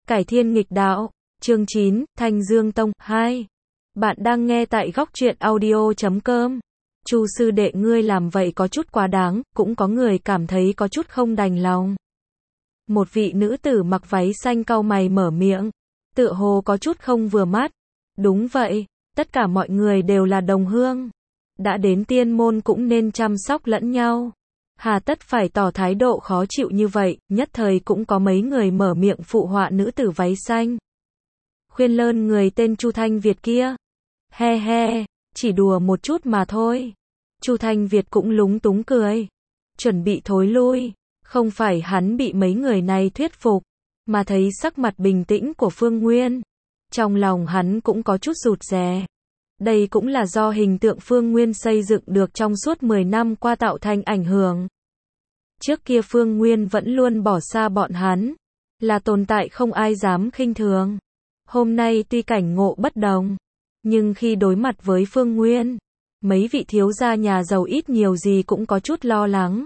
Cải thiên nghịch đạo, chương 9, Thanh Dương Tông, 2. Bạn đang nghe tại góc truyện audio.com. Chu sư đệ ngươi làm vậy có chút quá đáng, cũng có người cảm thấy có chút không đành lòng. Một vị nữ tử mặc váy xanh cau mày mở miệng, tựa hồ có chút không vừa mắt. Đúng vậy, tất cả mọi người đều là đồng hương. Đã đến tiên môn cũng nên chăm sóc lẫn nhau. Hà tất phải tỏ thái độ khó chịu như vậy, nhất thời cũng có mấy người mở miệng phụ họa nữ tử váy xanh. Khuyên lơn người tên Chu Thanh Việt kia. He he, chỉ đùa một chút mà thôi. Chu Thanh Việt cũng lúng túng cười. Chuẩn bị thối lui, không phải hắn bị mấy người này thuyết phục, mà thấy sắc mặt bình tĩnh của Phương Nguyên. Trong lòng hắn cũng có chút rụt rè. Đây cũng là do hình tượng Phương Nguyên xây dựng được trong suốt 10 năm qua tạo thành ảnh hưởng. Trước kia Phương Nguyên vẫn luôn bỏ xa bọn hắn, là tồn tại không ai dám khinh thường. Hôm nay tuy cảnh ngộ bất đồng, nhưng khi đối mặt với Phương Nguyên, mấy vị thiếu gia nhà giàu ít nhiều gì cũng có chút lo lắng.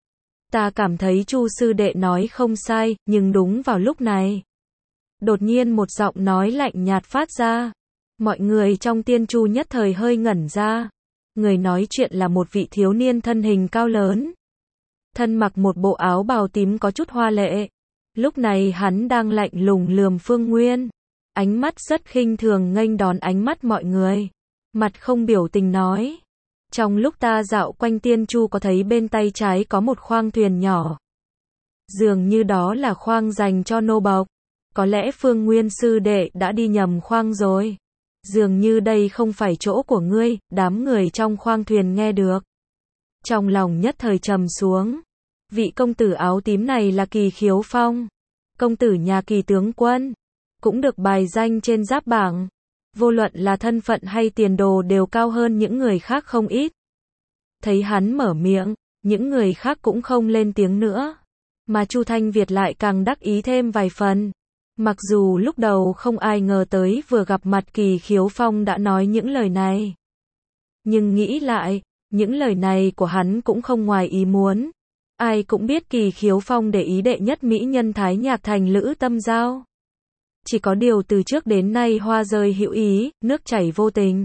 Ta cảm thấy Chu sư đệ nói không sai, nhưng đúng vào lúc này, đột nhiên một giọng nói lạnh nhạt phát ra. Mọi người trong tiên chu nhất thời hơi ngẩn ra. Người nói chuyện là một vị thiếu niên thân hình cao lớn. Thân mặc một bộ áo bào tím có chút hoa lệ. Lúc này hắn đang lạnh lùng lườm Phương Nguyên. Ánh mắt rất khinh thường nghênh đón ánh mắt mọi người. Mặt không biểu tình nói. Trong lúc ta dạo quanh tiên chu có thấy bên tay trái có một khoang thuyền nhỏ. Dường như đó là khoang dành cho nô bộc. Có lẽ Phương Nguyên sư đệ đã đi nhầm khoang rồi. Dường như đây không phải chỗ của ngươi, đám người trong khoang thuyền nghe được. Trong lòng nhất thời trầm xuống. Vị công tử áo tím này là Kỳ Khiếu Phong. Công tử nhà Kỳ tướng quân. Cũng được bài danh trên giáp bảng. Vô luận là thân phận hay tiền đồ đều cao hơn những người khác không ít. Thấy hắn mở miệng, những người khác cũng không lên tiếng nữa. Mà Chu Thanh Việt lại càng đắc ý thêm vài phần. Mặc dù lúc đầu không ai ngờ tới vừa gặp mặt Kỳ Khiếu Phong đã nói những lời này. Nhưng nghĩ lại, những lời này của hắn cũng không ngoài ý muốn. Ai cũng biết Kỳ Khiếu Phong để ý đệ nhất mỹ nhân Thái Nhạc Thành Lữ Tâm Giao. Chỉ có điều từ trước đến nay hoa rơi hữu ý, nước chảy vô tình.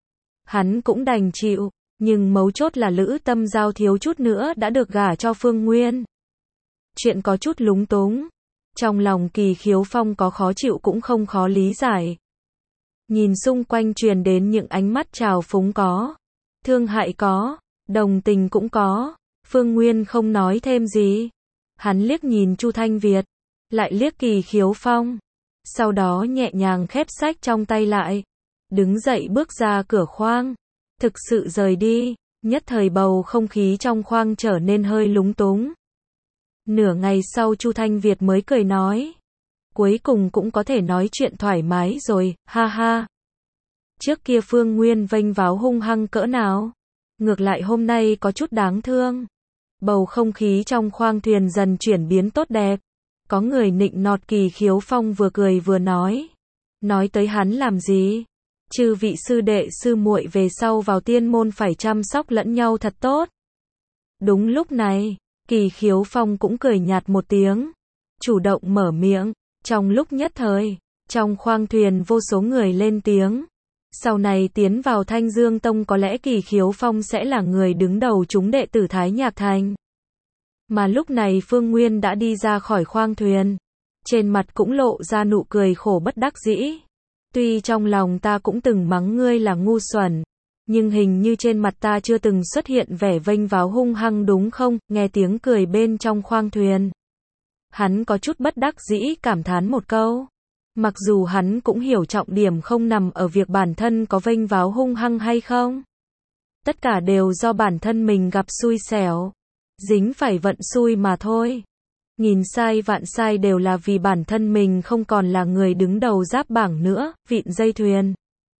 Hắn cũng đành chịu, nhưng mấu chốt là Lữ Tâm Giao thiếu chút nữa đã được gả cho Phương Nguyên. Chuyện có chút lúng túng. Trong lòng Kỳ Khiếu Phong có khó chịu cũng không khó lý giải. Nhìn xung quanh truyền đến những ánh mắt trào phúng có, thương hại có, đồng tình cũng có. Phương Nguyên không nói thêm gì. Hắn liếc nhìn Chu Thanh Việt, lại liếc Kỳ Khiếu Phong. Sau đó nhẹ nhàng khép sách trong tay lại. Đứng dậy bước ra cửa khoang. Thực sự rời đi. Nhất thời bầu không khí trong khoang trở nên hơi lúng túng. Nửa ngày sau Chu Thanh Việt mới cười nói. Cuối cùng cũng có thể nói chuyện thoải mái rồi, ha ha. Trước kia Phương Nguyên vênh váo hung hăng cỡ nào. Ngược lại hôm nay có chút đáng thương. Bầu không khí trong khoang thuyền dần chuyển biến tốt đẹp. Có người nịnh nọt Kỳ Khiếu Phong vừa cười vừa nói. Nói tới hắn làm gì? Chư vị sư đệ sư muội về sau vào tiên môn phải chăm sóc lẫn nhau thật tốt. Đúng lúc này, Kỳ Khiếu Phong cũng cười nhạt một tiếng. Chủ động mở miệng. Trong lúc nhất thời, trong khoang thuyền vô số người lên tiếng. Sau này tiến vào Thanh Dương Tông có lẽ Kỳ Khiếu Phong sẽ là người đứng đầu chúng đệ tử Thái Nhạc Thành. Mà lúc này Phương Nguyên đã đi ra khỏi khoang thuyền. Trên mặt cũng lộ ra nụ cười khổ bất đắc dĩ. Tuy trong lòng ta cũng từng mắng ngươi là ngu xuẩn. Nhưng hình như trên mặt ta chưa từng xuất hiện vẻ vênh váo hung hăng đúng không? Nghe tiếng cười bên trong khoang thuyền. Hắn có chút bất đắc dĩ cảm thán một câu. Mặc dù hắn cũng hiểu trọng điểm không nằm ở việc bản thân có vênh váo hung hăng hay không. Tất cả đều do bản thân mình gặp xui xẻo. Dính phải vận xui mà thôi. Nghìn sai vạn sai đều là vì bản thân mình không còn là người đứng đầu giáp bảng nữa, vịn dây thuyền.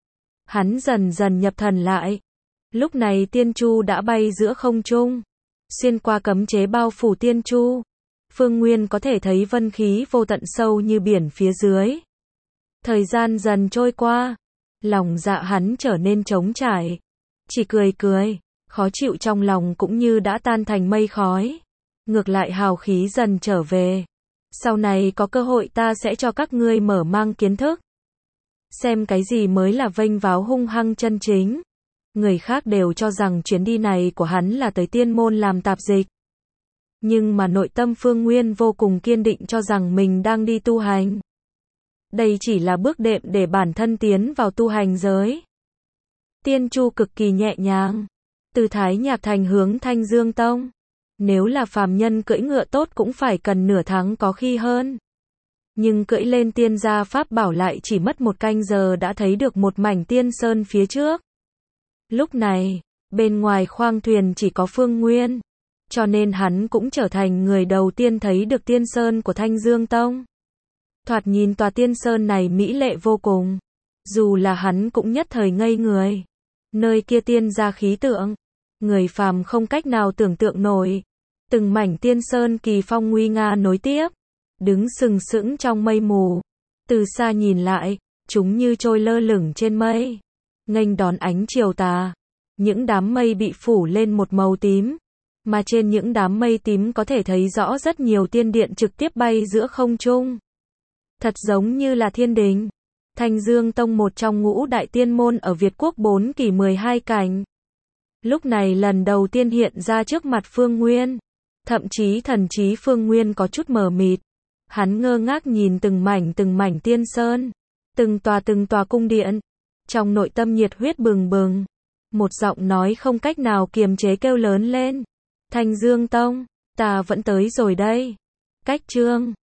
Hắn dần dần nhập thần lại. Lúc này tiên chu đã bay giữa không trung. Xuyên qua cấm chế bao phủ tiên chu. Phương Nguyên có thể thấy vân khí vô tận sâu như biển phía dưới. Thời gian dần trôi qua. Lòng dạ hắn trở nên trống trải. Chỉ cười cười. Khó chịu trong lòng cũng như đã tan thành mây khói. Ngược lại hào khí dần trở về. Sau này có cơ hội ta sẽ cho các ngươi mở mang kiến thức. Xem cái gì mới là vênh váo hung hăng chân chính. Người khác đều cho rằng chuyến đi này của hắn là tới tiên môn làm tạp dịch. Nhưng mà nội tâm Phương Nguyên vô cùng kiên định cho rằng mình đang đi tu hành. Đây chỉ là bước đệm để bản thân tiến vào tu hành giới. Tiên Chu cực kỳ nhẹ nhàng. Từ Thái Nhạc Thành hướng Thanh Dương Tông. Nếu là phàm nhân cưỡi ngựa tốt cũng phải cần nửa tháng có khi hơn. Nhưng cưỡi lên tiên gia pháp bảo lại chỉ mất 1 canh giờ đã thấy được một mảnh tiên sơn phía trước. Lúc này, bên ngoài khoang thuyền chỉ có Phương Nguyên. Cho nên hắn cũng trở thành người đầu tiên thấy được tiên sơn của Thanh Dương Tông. Thoạt nhìn tòa tiên sơn này mỹ lệ vô cùng. Dù là hắn cũng nhất thời ngây người. Nơi kia tiên gia khí tượng. Người phàm không cách nào tưởng tượng nổi. Từng mảnh tiên sơn kỳ phong nguy nga nối tiếp. Đứng sừng sững trong mây mù. Từ xa nhìn lại, chúng như trôi lơ lửng trên mây. Nghênh đón ánh chiều tà. Những đám mây bị phủ lên một màu tím. Mà trên những đám mây tím có thể thấy rõ rất nhiều tiên điện trực tiếp bay giữa không trung. Thật giống như là thiên đình. Thanh Dương Tông một trong ngũ đại tiên môn ở Việt Quốc 4 kỳ 12 cảnh. Lúc này lần đầu tiên hiện ra trước mặt Phương Nguyên. Thậm chí thần trí Phương Nguyên có chút mờ mịt. Hắn ngơ ngác nhìn từng mảnh tiên sơn. Từng tòa cung điện. Trong nội tâm nhiệt huyết bừng bừng. Một giọng nói không cách nào kiềm chế kêu lớn lên. Thanh Dương Tông, ta vẫn tới rồi đây. Cách chương